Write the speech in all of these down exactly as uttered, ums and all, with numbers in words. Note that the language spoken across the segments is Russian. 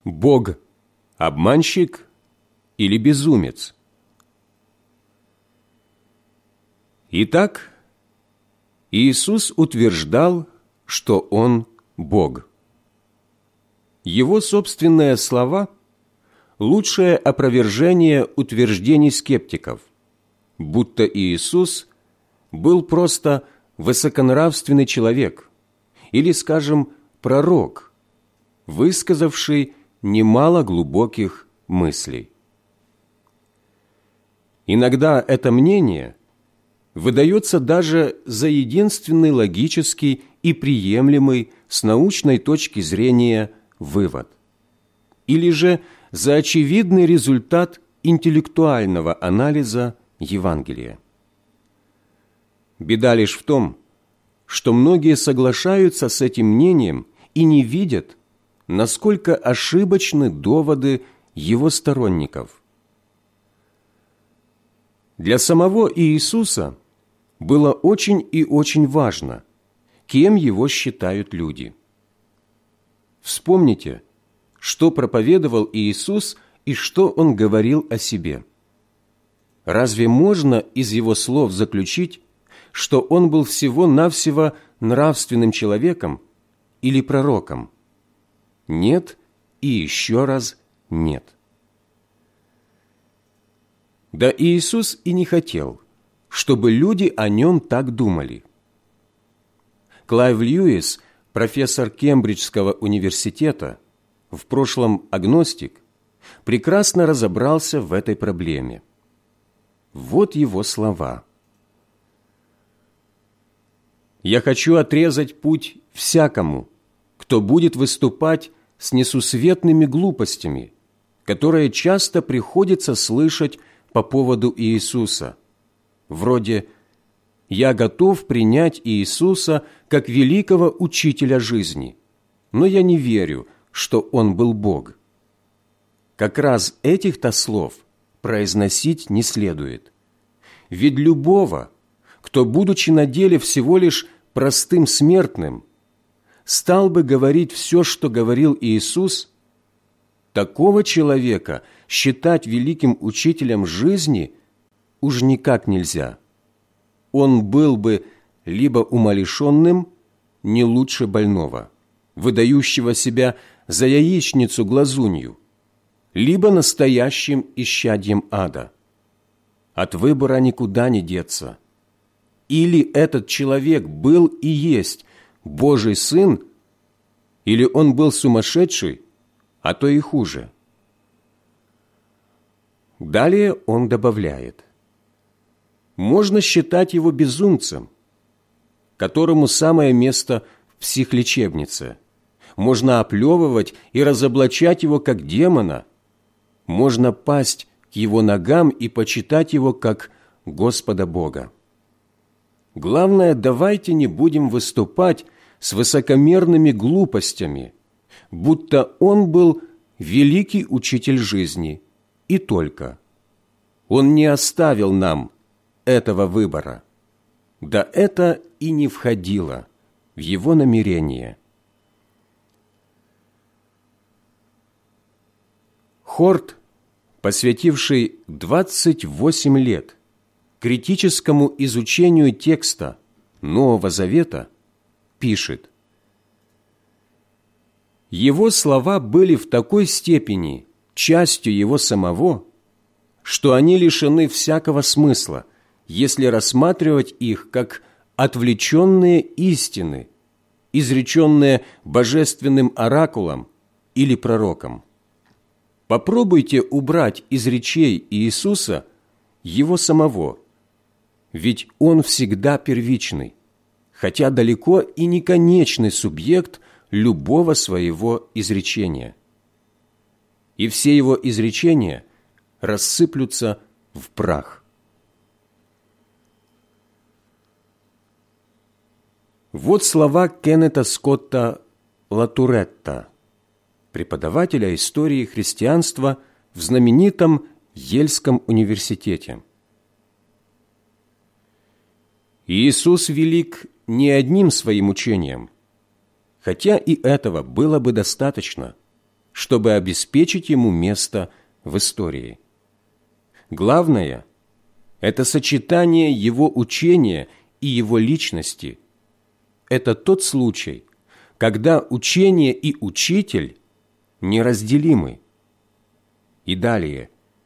Бог – обманщик или безумец? Итак, Иисус утверждал, что Он Бог. Его собственные слова – лучшее опровержение утверждений скептиков, будто Иисус был просто высоконравственный человек или, скажем, пророк, высказавший немало глубоких мыслей. Иногда это мнение выдается даже за единственный логический и приемлемый с научной точки зрения вывод, или же за очевидный результат интеллектуального анализа Евангелия. Беда лишь в том, что многие соглашаются с этим мнением и не видят, насколько ошибочны доводы его сторонников. Для самого Иисуса было очень и очень важно, кем его считают люди. Вспомните, что проповедовал Иисус и что Он говорил о себе. Разве можно из Его слов заключить, что Он был всего-навсего нравственным человеком или пророком? Нет и еще раз нет. Да Иисус и не хотел, чтобы люди о Нем так думали. Клайв Льюис, профессор Кембриджского университета, в прошлом агностик, прекрасно разобрался в этой проблеме. Вот его слова. «Я хочу отрезать путь всякому, кто будет выступать с несусветными глупостями, которые часто приходится слышать по поводу Иисуса, вроде «Я готов принять Иисуса как великого учителя жизни, но я не верю, что Он был Бог». Как раз этих-то слов произносить не следует. Ведь любого, кто, будучи на деле всего лишь простым смертным, стал бы говорить все, что говорил Иисус, такого человека считать великим учителем жизни уж никак нельзя. Он был бы либо умалишенным, не лучше больного, выдающего себя за яичницу-глазунью, либо настоящим исчадьем ада. От выбора никуда не деться. Или этот человек был и есть Божий Сын, или он был сумасшедший, а то и хуже. Далее он добавляет: можно считать его безумцем, которому самое место в психлечебнице. Можно оплевывать и разоблачать его как демона. Можно пасть к его ногам и почитать его как Господа Бога. Главное, давайте не будем выступать с высокомерными глупостями, будто он был великий учитель жизни, и только. Он не оставил нам этого выбора. Да это и не входило в его намерение. Хорт, посвятивший двадцать восемь лет критическому изучению текста Нового Завета, пишет: его слова были в такой степени частью его самого, что они лишены всякого смысла, если рассматривать их как отвлеченные истины, изреченные божественным оракулом или пророком. Попробуйте убрать из речей Иисуса Его самого, ведь Он всегда первичный, хотя далеко и не конечный субъект любого своего изречения. И все Его изречения рассыплются в прах. Вот слова Кеннета Скотта Латуретта, преподавателя истории христианства в знаменитом Ельском университете. Иисус велик не одним своим учением, хотя и этого было бы достаточно, чтобы обеспечить ему место в истории. Главное – это сочетание его учения и его личности. Это тот случай, когда учение и учитель неразделимы. И далее.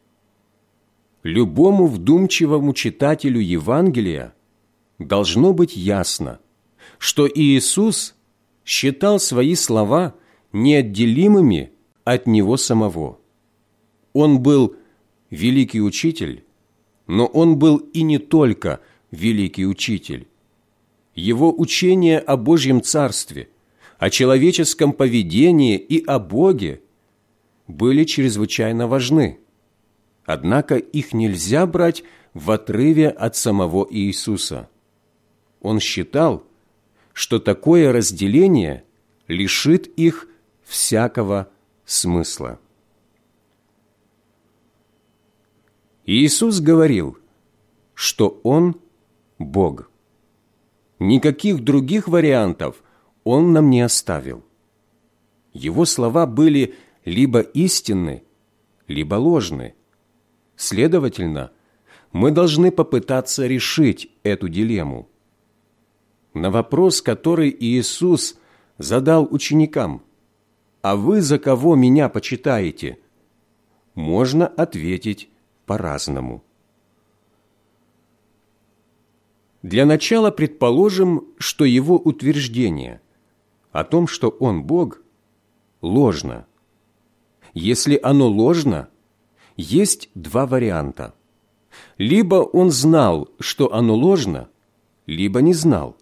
Любому вдумчивому читателю Евангелия должно быть ясно, что Иисус считал свои слова неотделимыми от Него самого. Он был великий учитель, но Он был и не только великий учитель. Его учение о Божьем Царстве, о человеческом поведении и о Боге были чрезвычайно важны. Однако их нельзя брать в отрыве от самого Иисуса. Он считал, что такое разделение лишит их всякого смысла. Иисус говорил, что Он – Бог. Никаких других вариантов Он нам не оставил. Его слова были либо истинны, либо ложны. Следовательно, мы должны попытаться решить эту дилемму. На вопрос, который Иисус задал ученикам: «А вы за кого меня почитаете?», можно ответить по-разному. Для начала предположим, что его утверждение о том, что он Бог, ложно. Если оно ложно, есть два варианта. Либо он знал, что оно ложно, либо не знал.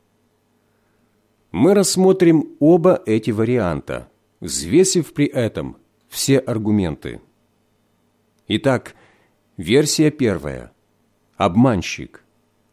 Мы рассмотрим оба эти варианта, взвесив при этом все аргументы. Итак, версия первая. Обманщик.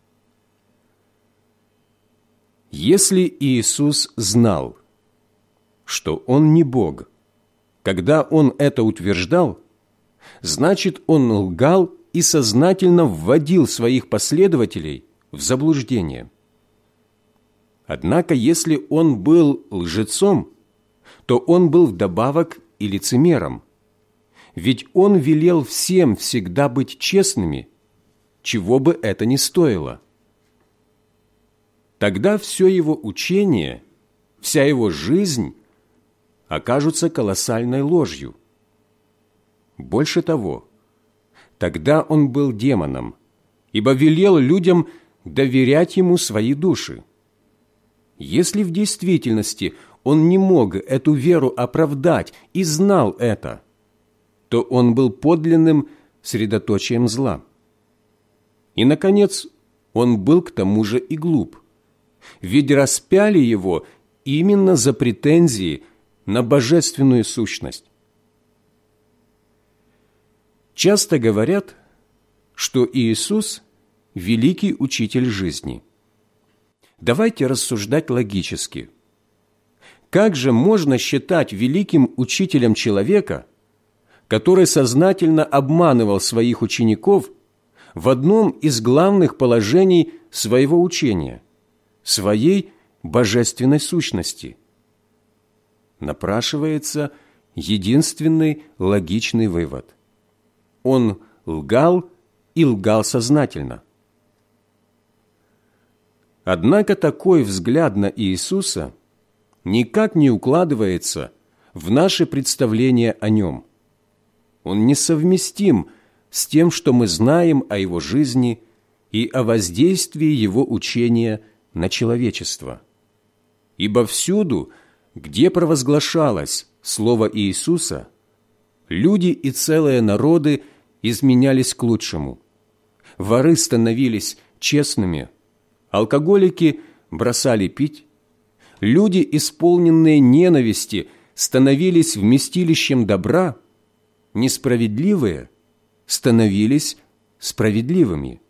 Если Иисус знал, что Он не Бог, когда Он это утверждал, значит, Он лгал и сознательно вводил своих последователей в заблуждение. Однако, если Он был лжецом, то Он был вдобавок и лицемером. Ведь Он велел всем всегда быть честными, чего бы это ни стоило. Тогда все Его учение, вся Его жизнь окажутся колоссальной ложью. Больше того, тогда Он был демоном, ибо велел людям доверять Ему свои души. Если в действительности Он не мог эту веру оправдать и знал это, то Он был подлинным средоточием зла. И, наконец, Он был к тому же и глуп, ведь распяли Его именно за претензии на божественную сущность. Часто говорят, что Иисус – великий учитель жизни. Давайте рассуждать логически. Как же можно считать великим учителем человека, который сознательно обманывал своих учеников в одном из главных положений своего учения – своей божественной сущности? Напрашивается единственный логичный вывод. Он лгал и лгал сознательно. Однако такой взгляд на Иисуса никак не укладывается в наше представление о Нем. Он несовместим с тем, что мы знаем о Его жизни и о воздействии Его учения на человечество. Ибо всюду, где провозглашалось Слово Иисуса, люди и целые народы изменялись к лучшему. Воры становились честными, алкоголики бросали пить, люди, исполненные ненависти, становились вместилищем добра, несправедливые становились справедливыми.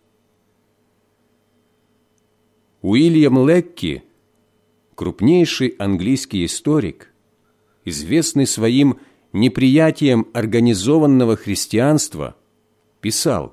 Уильям Лекки, крупнейший английский историк, известный своим неприятием организованного христианства, писал: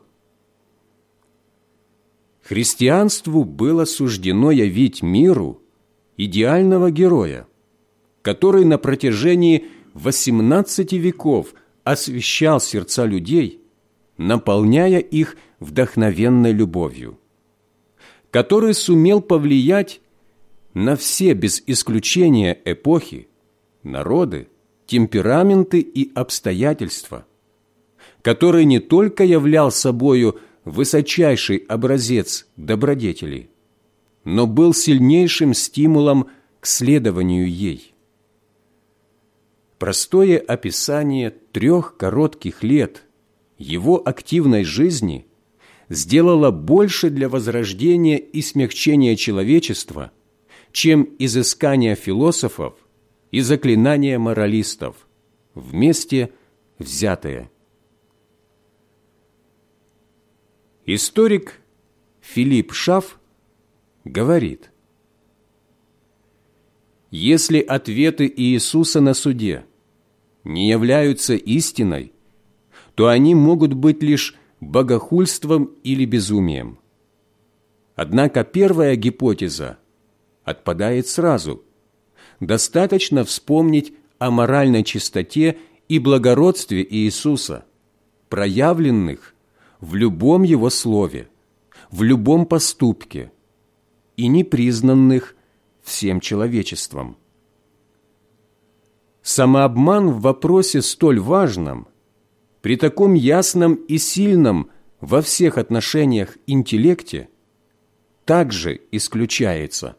«Христианству было суждено явить миру идеального героя, который на протяжении восемнадцати веков освещал сердца людей, наполняя их вдохновенной любовью, который сумел повлиять на все без исключения эпохи, народы, темпераменты и обстоятельства, который не только являл собою высочайший образец добродетели, но был сильнейшим стимулом к следованию ей. Простое описание трех коротких лет его активной жизни сделало больше для возрождения и смягчения человечества, чем изыскания философов и заклинания моралистов, вместе взятые. Историк Филипп Шаф говорит: если ответы Иисуса на суде не являются истиной, то они могут быть лишь богохульством или безумием. Однако первая гипотеза отпадает сразу. Достаточно вспомнить о моральной чистоте и благородстве Иисуса, проявленных в любом Его слове, в любом поступке и не признанных всем человечеством. Самообман в вопросе столь важном, при таком ясном и сильном во всех отношениях интеллекте, также исключается.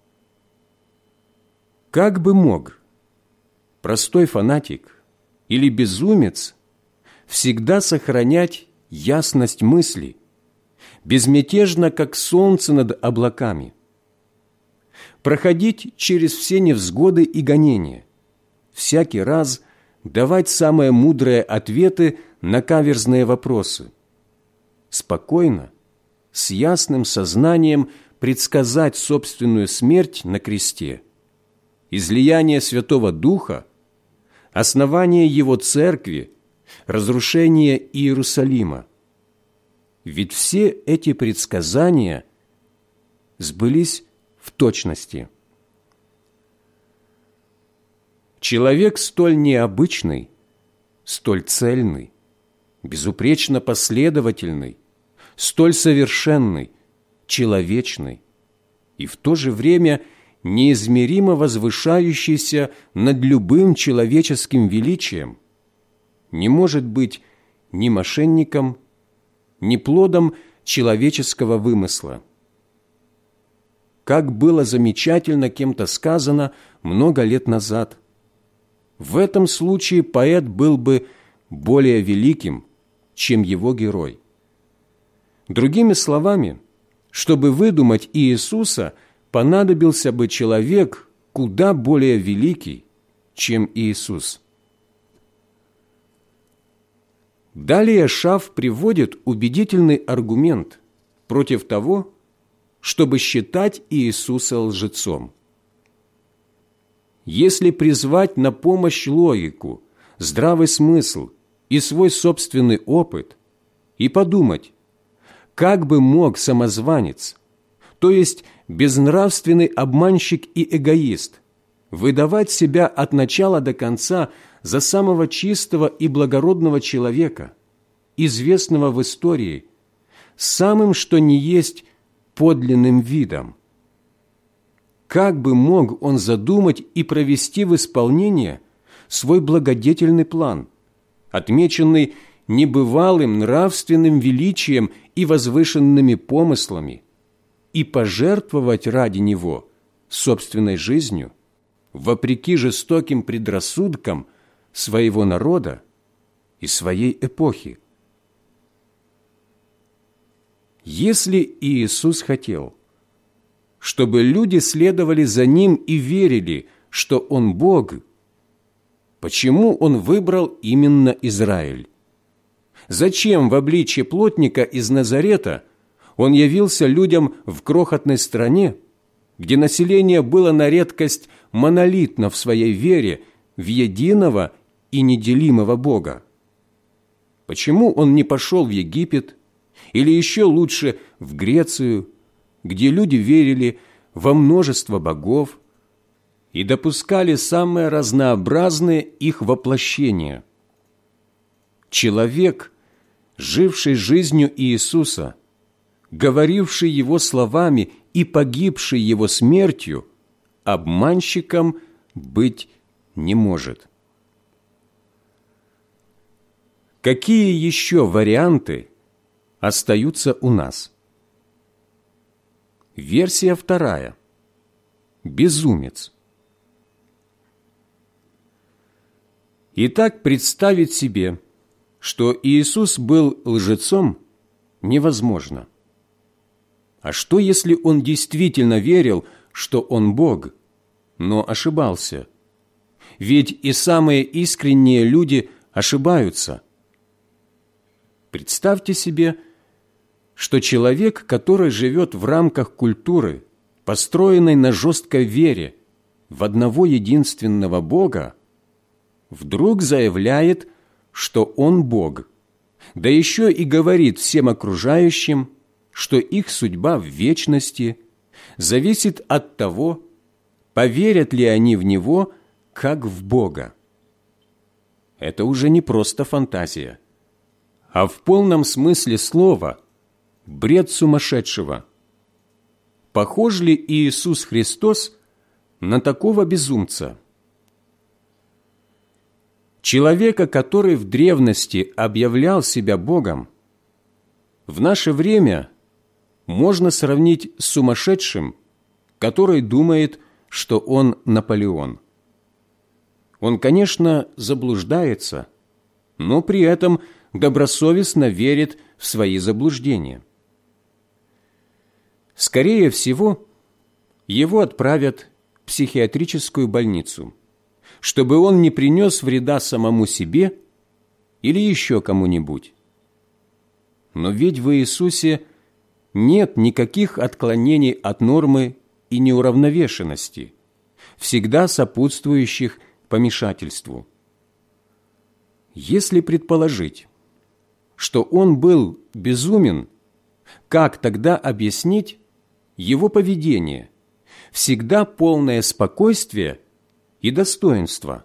Как бы мог простой фанатик или безумец всегда сохранять ясность мысли, безмятежно, как солнце над облаками, проходить через все невзгоды и гонения, всякий раз давать самые мудрые ответы на каверзные вопросы, спокойно, с ясным сознанием предсказать собственную смерть на кресте, излияние Святого Духа, основание Его Церкви, разрушение Иерусалима. Ведь все эти предсказания сбылись в точности. Человек столь необычный, столь цельный, безупречно последовательный, столь совершенный, человечный и в то же время неизмеримо возвышающийся над любым человеческим величием, не может быть ни мошенником, ни плодом человеческого вымысла. Как было замечательно кем-то сказано много лет назад, в этом случае поэт был бы более великим, чем его герой. Другими словами, чтобы выдумать Иисуса, понадобился бы человек куда более великий, чем Иисус. Далее Шаф приводит убедительный аргумент против того, чтобы считать Иисуса лжецом. Если призвать на помощь логику, здравый смысл и свой собственный опыт и подумать, как бы мог самозванец, то есть безнравственный обманщик и эгоист, выдавать себя от начала до конца за самого чистого и благородного человека, известного в истории, самым что ни есть подлинным видом. Как бы мог он задумать и провести в исполнение свой благодетельный план, отмеченный небывалым нравственным величием и возвышенными помыслами, и пожертвовать ради него собственной жизнью, вопреки жестоким предрассудкам своего народа и своей эпохи? Если Иисус хотел, чтобы люди следовали за Ним и верили, что Он Бог, почему Он выбрал именно Израиль? Зачем в обличье плотника из Назарета Он явился людям в крохотной стране, где население было на редкость монолитно в своей вере в единого и неделимого Бога? Почему Он не пошел в Египет или еще лучше в Грецию, где люди верили во множество богов, и допускали самые разнообразные их воплощения. Человек, живший жизнью Иисуса, говоривший Его словами и погибший Его смертью, обманщиком быть не может. Какие еще варианты остаются у нас? Версия вторая. Безумец. Итак, представить себе, что Иисус был лжецом, невозможно. А что, если Он действительно верил, что Он Бог, но ошибался? Ведь и самые искренние люди ошибаются. Представьте себе, что человек, который живет в рамках культуры, построенной на жесткой вере в одного единственного Бога, вдруг заявляет, что Он Бог, да еще и говорит всем окружающим, что их судьба в вечности зависит от того, поверят ли они в Него, как в Бога. Это уже не просто фантазия, а в полном смысле слова бред сумасшедшего. Похож ли Иисус Христос на такого безумца? Человека, который в древности объявлял себя Богом, в наше время можно сравнить с сумасшедшим, который думает, что он Наполеон. Он, конечно, заблуждается, но при этом добросовестно верит в свои заблуждения. Скорее всего, его отправят в психиатрическую больницу, чтобы он не принес вреда самому себе или еще кому-нибудь. Но ведь в Иисусе нет никаких отклонений от нормы и неуравновешенности, всегда сопутствующих помешательству. Если предположить, что он был безумен, как тогда объяснить его поведение, всегда полное спокойствие и достоинство?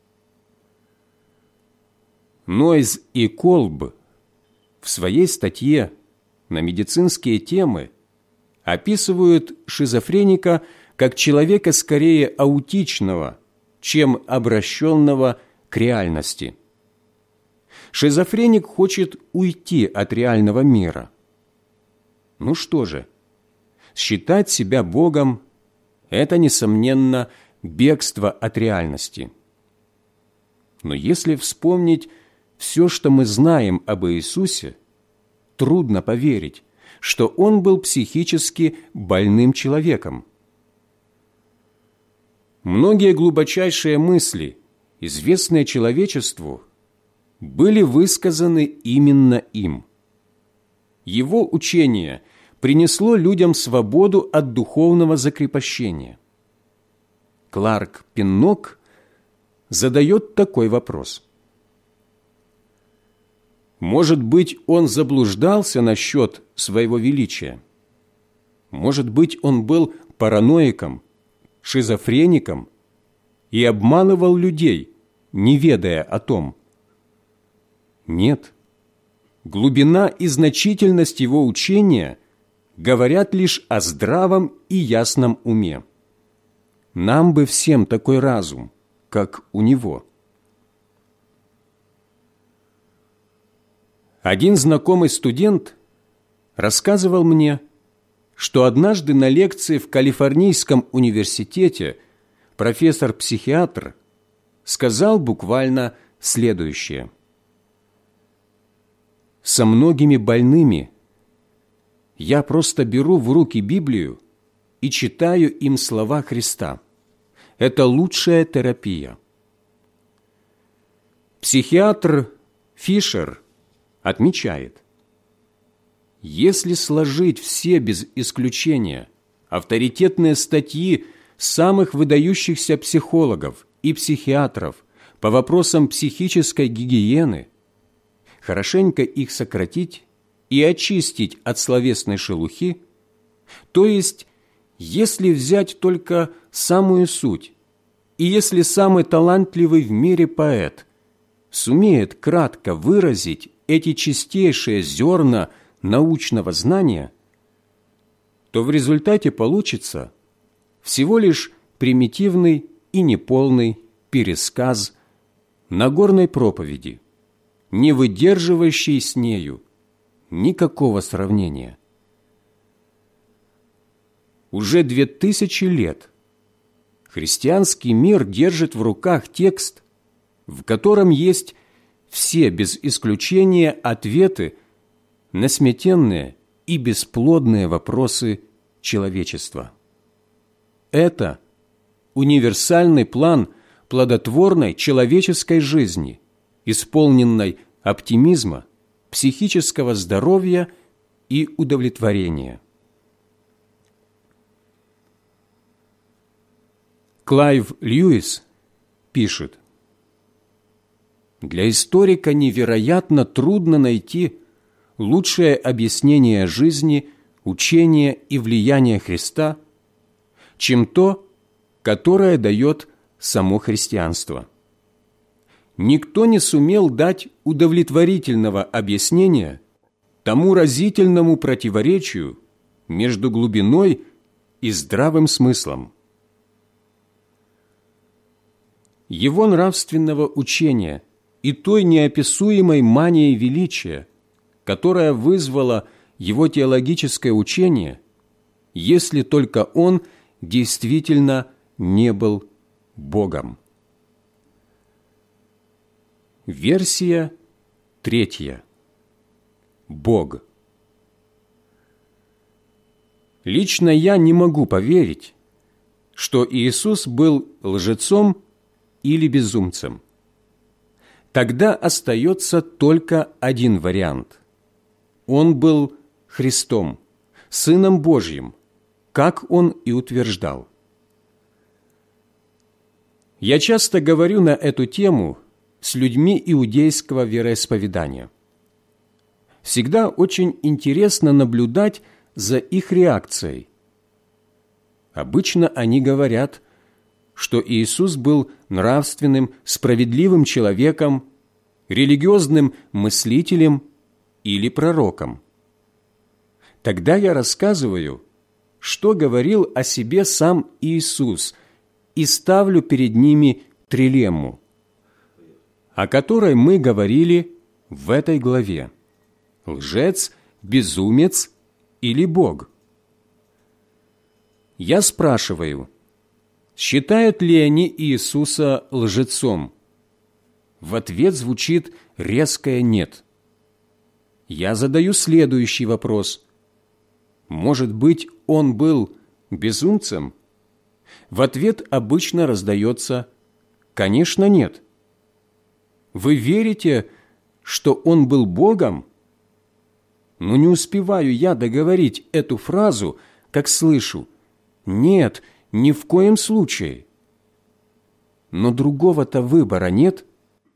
Нойз и Колб в своей статье на медицинские темы описывают шизофреника как человека скорее аутичного, чем обращенного к реальности. Шизофреник хочет уйти от реального мира. Ну что же, считать себя Богом – это, несомненно, бегство от реальности. Но если вспомнить все, что мы знаем об Иисусе, трудно поверить, что Он был психически больным человеком. Многие глубочайшие мысли, известные человечеству, были высказаны именно им. Его учение принесло людям свободу от духовного закрепощения. Кларк Пиннок задает такой вопрос. Может быть, он заблуждался насчет своего величия? Может быть, он был параноиком, шизофреником и обманывал людей, не ведая о том? Нет. Глубина и значительность его учения говорят лишь о здравом и ясном уме. Нам бы всем такой разум, как у него. Один знакомый студент рассказывал мне, что однажды на лекции в Калифорнийском университете профессор-психиатр сказал буквально следующее. «Со многими больными я просто беру в руки Библию и читаю им слова Христа. Это лучшая терапия». Психиатр Фишер отмечает, если сложить все без исключения авторитетные статьи самых выдающихся психологов и психиатров по вопросам психической гигиены, хорошенько их сократить и очистить от словесной шелухи, то есть, если взять только самую суть И если самый талантливый в мире поэт сумеет кратко выразить эти чистейшие зерна научного знания, то в результате получится всего лишь примитивный и неполный пересказ Нагорной проповеди, не выдерживающий с нею никакого сравнения. Уже две тысячи лет христианский мир держит в руках текст, в котором есть все без исключения ответы на сметенные и бесплодные вопросы человечества. Это универсальный план плодотворной человеческой жизни, исполненной оптимизма, психического здоровья и удовлетворения. Клайв Льюис пишет: «Для историка невероятно трудно найти лучшее объяснение жизни, учения и влияния Христа, чем то, которое дает само христианство. Никто не сумел дать удовлетворительного объяснения тому разительному противоречию между глубиной и здравым смыслом. Его нравственного учения и той неописуемой манией величия, которая вызвала его теологическое учение, если только он действительно не был Богом». Версия третья. Бог. Лично я не могу поверить, что Иисус был лжецом или безумцем. Тогда остается только один вариант. Он был Христом, Сыном Божьим, как Он и утверждал. Я часто говорю на эту тему с людьми иудейского вероисповедания. Всегда очень интересно наблюдать за их реакцией. Обычно они говорят, что Иисус был нравственным, справедливым человеком, религиозным мыслителем или пророком. Тогда я рассказываю, что говорил о себе сам Иисус, и ставлю перед ними трилемму, о которой мы говорили в этой главе: лжец, безумец или Бог. Я спрашиваю, считают ли они Иисуса лжецом? В ответ звучит резкое «нет». Я задаю следующий вопрос. Может быть, он был безумцем? В ответ обычно раздается «конечно, нет». Вы верите, что он был Богом? Но не успеваю я договорить эту фразу, как слышу «нет, ни в коем случае». Но другого-то выбора нет.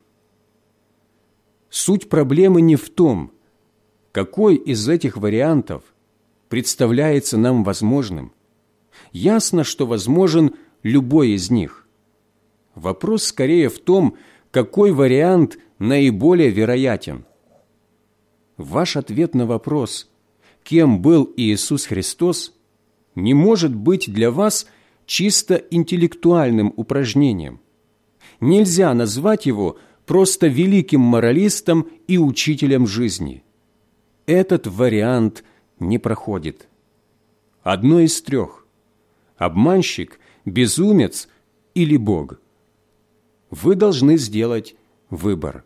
Суть проблемы не в том, какой из этих вариантов представляется нам возможным. Ясно, что возможен любой из них. Вопрос скорее в том, какой вариант наиболее вероятен. Ваш ответ на вопрос, кем был Иисус Христос, не может быть для вас чисто интеллектуальным упражнением. Нельзя назвать его просто великим моралистом и учителем жизни. Этот вариант не проходит. Одно из трех: обманщик, безумец или Бог. Вы должны сделать выбор.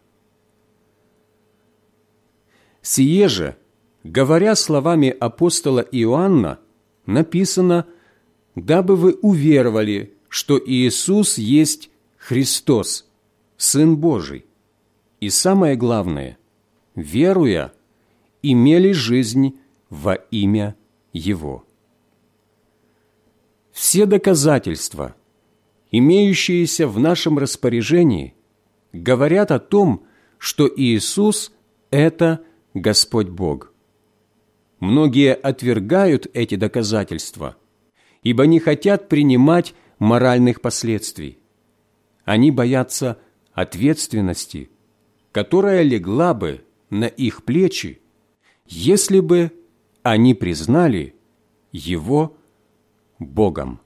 Сие же, говоря словами апостола Иоанна, написано, дабы вы уверовали, что Иисус есть Христос, Сын Божий, и самое главное, веруя, имели жизнь во имя Его. Все доказательства, имеющиеся в нашем распоряжении, говорят о том, что Иисус – это Господь Бог. Многие отвергают эти доказательства, ибо не хотят принимать моральных последствий. Они боятся ответственности, которая легла бы на их плечи, если бы они признали Его Богом.